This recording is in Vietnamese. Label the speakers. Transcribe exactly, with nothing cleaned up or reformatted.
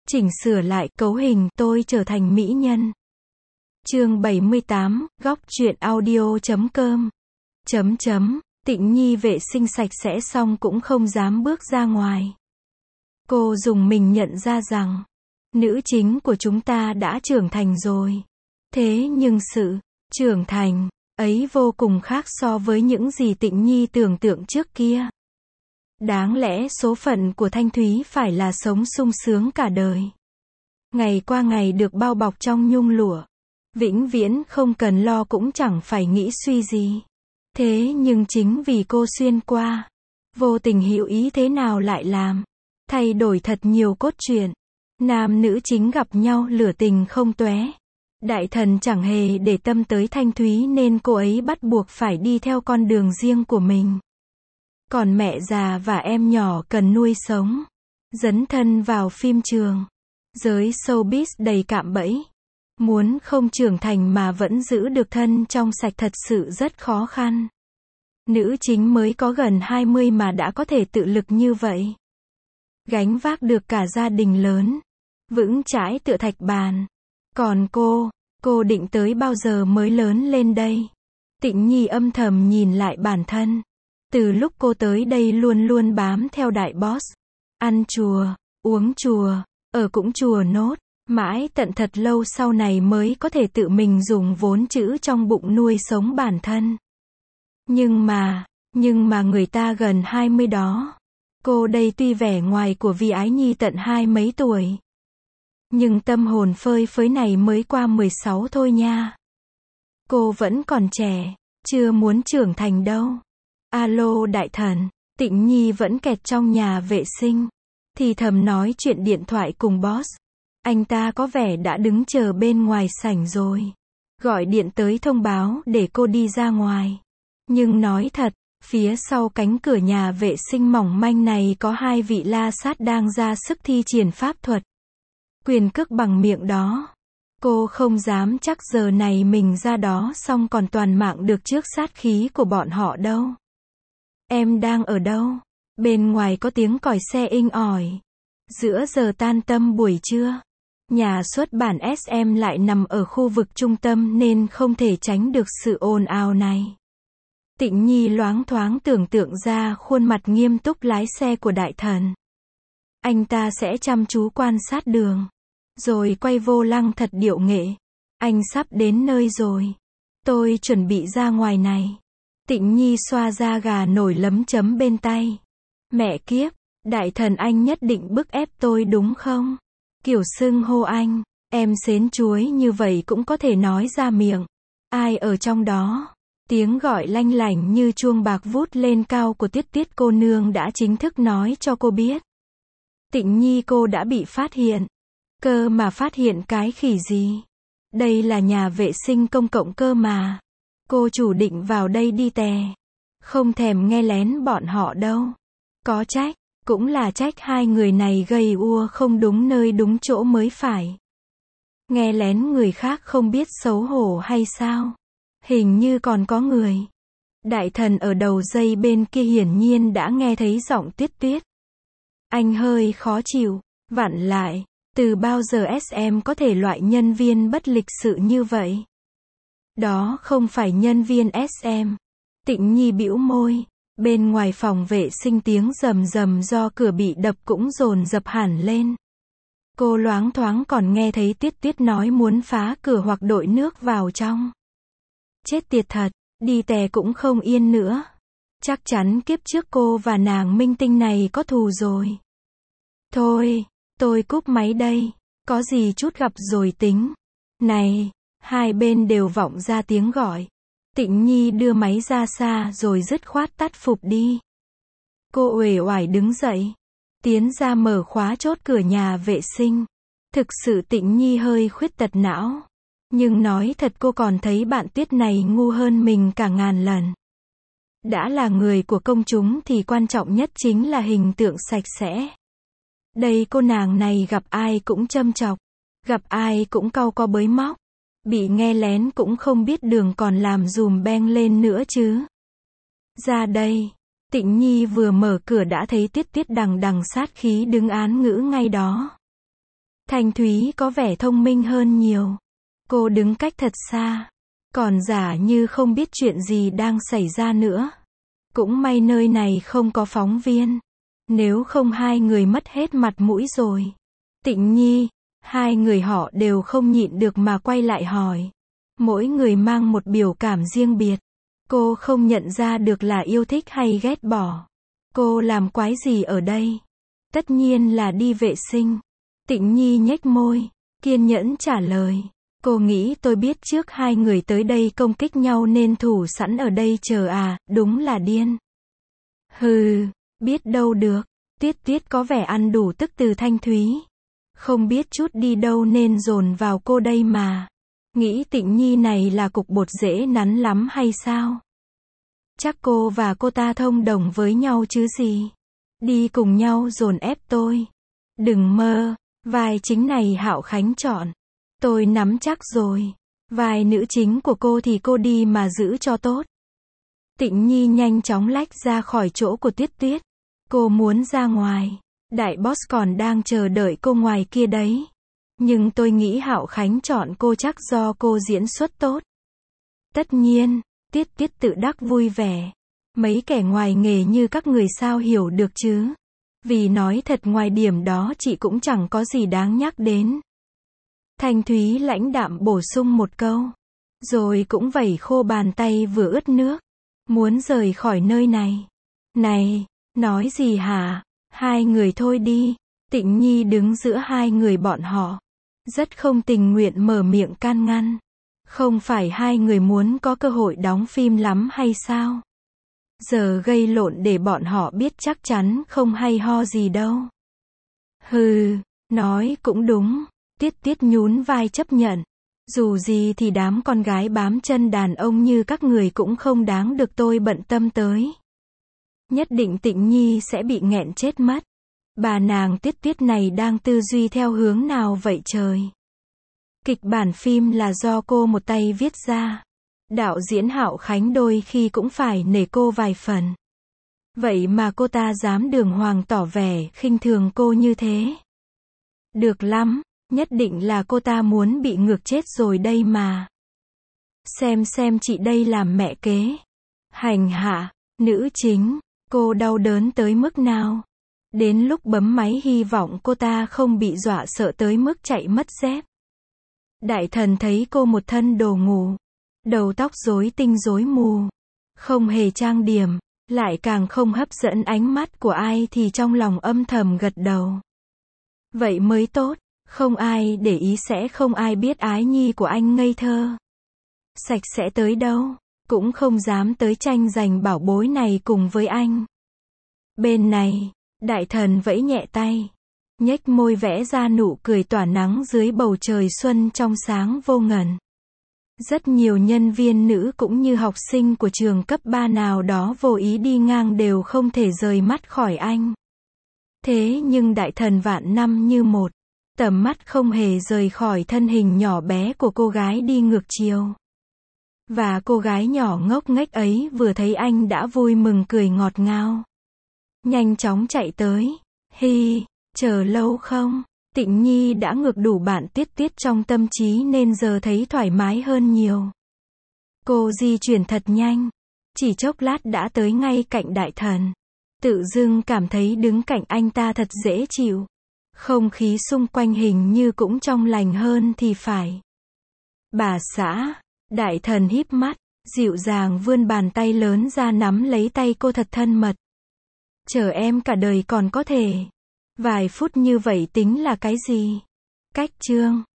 Speaker 1: chỉnh sửa lại cấu hình tôi trở thành mỹ nhân. Chương bảy mươi tám, góc truyện audio chấm com. Chấm chấm, Tịnh Nhi vệ sinh sạch sẽ xong cũng không dám bước ra ngoài. Cô dùng mình nhận ra rằng, nữ chính của chúng ta đã trưởng thành rồi. Thế nhưng sự trưởng thành ấy vô cùng khác so với những gì Tịnh Nhi tưởng tượng trước kia. Đáng lẽ số phận của Thanh Thúy phải là sống sung sướng cả đời. Ngày qua ngày được bao bọc trong nhung lụa. Vĩnh viễn không cần lo cũng chẳng phải nghĩ suy gì. Thế nhưng chính vì cô xuyên qua, vô tình hữu ý thế nào lại làm thay đổi thật nhiều cốt truyện. Nam nữ chính gặp nhau lửa tình không tóe. Đại thần chẳng hề để tâm tới Thanh Thúy nên cô ấy bắt buộc phải đi theo con đường riêng của mình. Còn mẹ già và em nhỏ cần nuôi sống. Dấn thân vào phim trường. Giới showbiz đầy cạm bẫy. Muốn không trưởng thành mà vẫn giữ được thân trong sạch thật sự rất khó khăn. Nữ chính mới có gần hai mươi mà đã có thể tự lực như vậy. Gánh vác được cả gia đình lớn. Vững chãi tựa thạch bàn. Còn cô, cô định tới bao giờ mới lớn lên đây? Tịnh Nhi âm thầm nhìn lại bản thân. Từ lúc cô tới đây luôn luôn bám theo đại boss. Ăn chùa, uống chùa, ở cũng chùa nốt. Mãi tận thật lâu sau này mới có thể tự mình dùng vốn chữ trong bụng nuôi sống bản thân. Nhưng mà, nhưng mà người ta gần hai mươi đó. Cô đây tuy vẻ ngoài của Vi Ái Nhi tận hai mấy tuổi. Nhưng tâm hồn phơi phới này mới qua mười sáu thôi nha. Cô vẫn còn trẻ, chưa muốn trưởng thành đâu. Alo đại thần, Tịnh Nhi vẫn kẹt trong nhà vệ sinh. Thì thầm nói chuyện điện thoại cùng boss. Anh ta có vẻ đã đứng chờ bên ngoài sảnh rồi. Gọi điện tới thông báo để cô đi ra ngoài. Nhưng nói thật, phía sau cánh cửa nhà vệ sinh mỏng manh này có hai vị la sát đang ra sức thi triển pháp thuật. Quyền cước bằng miệng đó. Cô không dám chắc giờ này mình ra đó xong còn toàn mạng được trước sát khí của bọn họ đâu. Em đang ở đâu? Bên ngoài có tiếng còi xe inh ỏi. Giữa giờ tan tầm buổi trưa. Nhà xuất bản ét em lại nằm ở khu vực trung tâm nên không thể tránh được sự ồn ào này. Tịnh Nhi loáng thoáng tưởng tượng ra khuôn mặt nghiêm túc lái xe của đại thần. Anh ta sẽ chăm chú quan sát đường. Rồi quay vô lăng thật điệu nghệ. Anh sắp đến nơi rồi. Tôi chuẩn bị ra ngoài này. Tịnh Nhi xoa da gà nổi lấm chấm bên tay. Mẹ kiếp, đại thần anh nhất định bức ép tôi đúng không? Kiểu xưng hô anh, em xến chuối như vậy cũng có thể nói ra miệng. Ai ở trong đó? Tiếng gọi lanh lảnh như chuông bạc vút lên cao của Tiết Tiết cô nương đã chính thức nói cho cô biết. Tịnh Nhi cô đã bị phát hiện. Cơ mà phát hiện cái khỉ gì? Đây là nhà vệ sinh công cộng cơ mà. Cô chủ định vào đây đi tè. Không thèm nghe lén bọn họ đâu. Có trách, cũng là trách hai người này gầy ua không đúng nơi đúng chỗ mới phải. Nghe lén người khác không biết xấu hổ hay sao? Hình như còn có người. Đại thần ở đầu dây bên kia hiển nhiên đã nghe thấy giọng Tuyết Tuyết. Anh hơi khó chịu, vặn lại. Từ bao giờ ét em có thể loại nhân viên bất lịch sự như vậy? Đó không phải nhân viên ét em. Tịnh Nhi bĩu môi. Bên ngoài phòng vệ sinh tiếng rầm rầm do cửa bị đập cũng dồn dập hẳn lên. Cô loáng thoáng còn nghe thấy Tuyết Tuyết nói muốn phá cửa hoặc đội nước vào trong. Chết tiệt thật, đi tè cũng không yên nữa. Chắc chắn kiếp trước cô và nàng minh tinh này có thù rồi. Thôi, tôi cúp máy đây. Có gì chút gặp rồi tính. Này, hai bên đều vọng ra tiếng gọi. Tịnh Nhi đưa máy ra xa rồi dứt khoát tắt phục đi. Cô uể oải đứng dậy. Tiến ra mở khóa chốt cửa nhà vệ sinh. Thực sự Tịnh Nhi hơi khuyết tật não. Nhưng nói thật cô còn thấy bạn Tuyết này ngu hơn mình cả ngàn lần. Đã là người của công chúng thì quan trọng nhất chính là hình tượng sạch sẽ. Đây cô nàng này gặp ai cũng châm chọc. Gặp ai cũng cau co bới móc. Bị nghe lén cũng không biết đường còn làm dùm beng lên nữa chứ. Ra đây. Tịnh Nhi vừa mở cửa đã thấy Tuyết Tuyết đằng đằng sát khí đứng án ngữ ngay đó. Thanh Thúy có vẻ thông minh hơn nhiều. Cô đứng cách thật xa, còn giả như không biết chuyện gì đang xảy ra nữa. Cũng may nơi này không có phóng viên. Nếu không hai người mất hết mặt mũi rồi. Tịnh Nhi, hai người họ đều không nhịn được mà quay lại hỏi. Mỗi người mang một biểu cảm riêng biệt. Cô không nhận ra được là yêu thích hay ghét bỏ. Cô làm quái gì ở đây? Tất nhiên là đi vệ sinh. Tịnh Nhi nhếch môi, kiên nhẫn trả lời. Cô nghĩ tôi biết trước hai người tới đây công kích nhau nên thủ sẵn ở đây chờ à, đúng là điên. Hừ, biết đâu được. Tuyết Tuyết có vẻ ăn đủ tức từ Thanh Thúy. Không biết chút đi đâu nên dồn vào cô đây mà. Nghĩ Tịnh Nhi này là cục bột dễ nắn lắm hay sao? Chắc cô và cô ta thông đồng với nhau chứ gì. Đi cùng nhau dồn ép tôi. Đừng mơ, vai chính này Hạo Khánh chọn. Tôi nắm chắc rồi. Vai nữ chính của cô thì cô đi mà giữ cho tốt. Tịnh Nhi nhanh chóng lách ra khỏi chỗ của Tuyết Tuyết. Cô muốn ra ngoài. Đại boss còn đang chờ đợi cô ngoài kia đấy. Nhưng tôi nghĩ Hạo Khánh chọn cô chắc do cô diễn xuất tốt. Tất nhiên, Tuyết Tuyết tự đắc vui vẻ. Mấy kẻ ngoài nghề như các người sao hiểu được chứ. Vì nói thật ngoài điểm đó chị cũng chẳng có gì đáng nhắc đến. Thanh Thúy lãnh đạm bổ sung một câu. Rồi cũng vẩy khô bàn tay vừa ướt nước. Muốn rời khỏi nơi này. Này, nói gì hả? Hai người thôi đi. Tịnh Nhi đứng giữa hai người bọn họ. Rất không tình nguyện mở miệng can ngăn. Không phải hai người muốn có cơ hội đóng phim lắm hay sao? Giờ gây lộn để bọn họ biết chắc chắn không hay ho gì đâu. Hừ, nói cũng đúng. Tuyết Tuyết nhún vai chấp nhận. Dù gì thì đám con gái bám chân đàn ông như các người cũng không đáng được tôi bận tâm tới. Nhất định Tịnh Nhi sẽ bị nghẹn chết mất. Bà nàng Tuyết Tuyết này đang tư duy theo hướng nào vậy trời? Kịch bản phim là do cô một tay viết ra. Đạo diễn Hạo Khánh đôi khi cũng phải nể cô vài phần. Vậy mà cô ta dám đường hoàng tỏ vẻ khinh thường cô như thế. Được lắm, nhất định là cô ta muốn bị ngược chết rồi đây mà. Xem xem chị đây làm mẹ kế. Hành hạ, nữ chính, cô đau đớn tới mức nào? Đến lúc bấm máy hy vọng cô ta không bị dọa sợ tới mức chạy mất dép. Đại thần thấy cô một thân đồ ngủ. Đầu tóc rối tinh rối mù. Không hề trang điểm, lại càng không hấp dẫn ánh mắt của ai thì trong lòng âm thầm gật đầu. Vậy mới tốt, không ai để ý sẽ không ai biết ái nhi của anh ngây thơ. Sạch sẽ tới đâu, cũng không dám tới tranh giành bảo bối này cùng với anh. Bên này, đại thần vẫy nhẹ tay. Nhếch môi vẽ ra nụ cười tỏa nắng dưới bầu trời xuân trong sáng vô ngần. Rất nhiều nhân viên nữ cũng như học sinh của trường cấp ba nào đó vô ý đi ngang đều không thể rời mắt khỏi anh. Thế nhưng đại thần vạn năm như một, tầm mắt không hề rời khỏi thân hình nhỏ bé của cô gái đi ngược chiều. Và cô gái nhỏ ngốc nghếch ấy vừa thấy anh đã vui mừng cười ngọt ngào. Nhanh chóng chạy tới. Hi, chờ lâu không? Tịnh Nhi đã ngược đủ bạn Tuyết Tuyết trong tâm trí nên giờ thấy thoải mái hơn nhiều. Cô di chuyển thật nhanh. Chỉ chốc lát đã tới ngay cạnh đại thần. Tự dưng cảm thấy đứng cạnh anh ta thật dễ chịu. Không khí xung quanh hình như cũng trong lành hơn thì phải. Bà xã, đại thần híp mắt, dịu dàng vươn bàn tay lớn ra nắm lấy tay cô thật thân mật. Chờ em cả đời còn có thể. Vài phút như vậy tính là cái gì? Cách chương